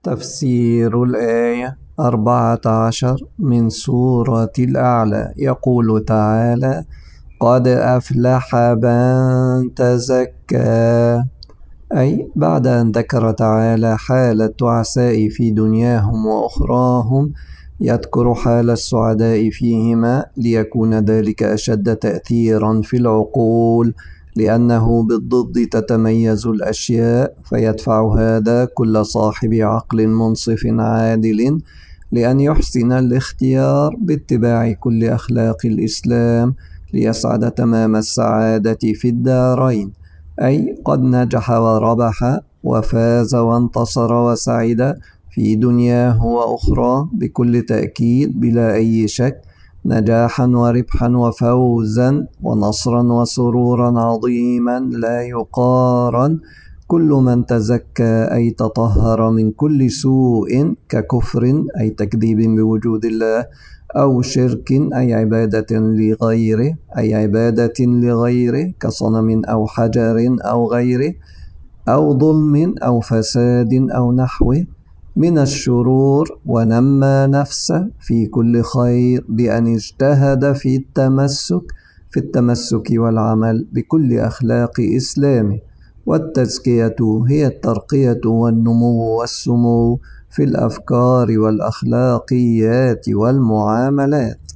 تفسير الآية 14 من سورة الأعلى. يقول تعالى: قد أفلح من تزكى، أي بعد أن ذكر تعالى حال التعساء في دنياهم وأخراهم يذكر حال السعداء فيهما ليكون ذلك أشد تأثيرا في العقول، لأنه بالضد تتميز الأشياء، فيدفع هذا كل صاحب عقل منصف عادل لأن يحسن الاختيار باتباع كل أخلاق الإسلام ليسعد تمام السعادة في الدارين، أي قد نجح وربح وفاز وانتصر وسعد في دنياه وأخرى بكل تأكيد بلا أي شك، نجاحا وربحا وفوزا ونصرا وسرورا عظيما لا يقارن. كل من تزكى أي تطهر من كل سوء ككفر أي تكذيب بوجود الله، أو شرك أي عبادة لغيره كصنم أو حجر أو غيره، أو ظلم أو فساد أو نحوه من الشرور، ونمى نفسه في كل خير بأن اجتهد في التمسك والعمل بكل أخلاق إسلامه. والتزكية هي الترقية والنمو والسمو في الأفكار والأخلاقيات والمعاملات.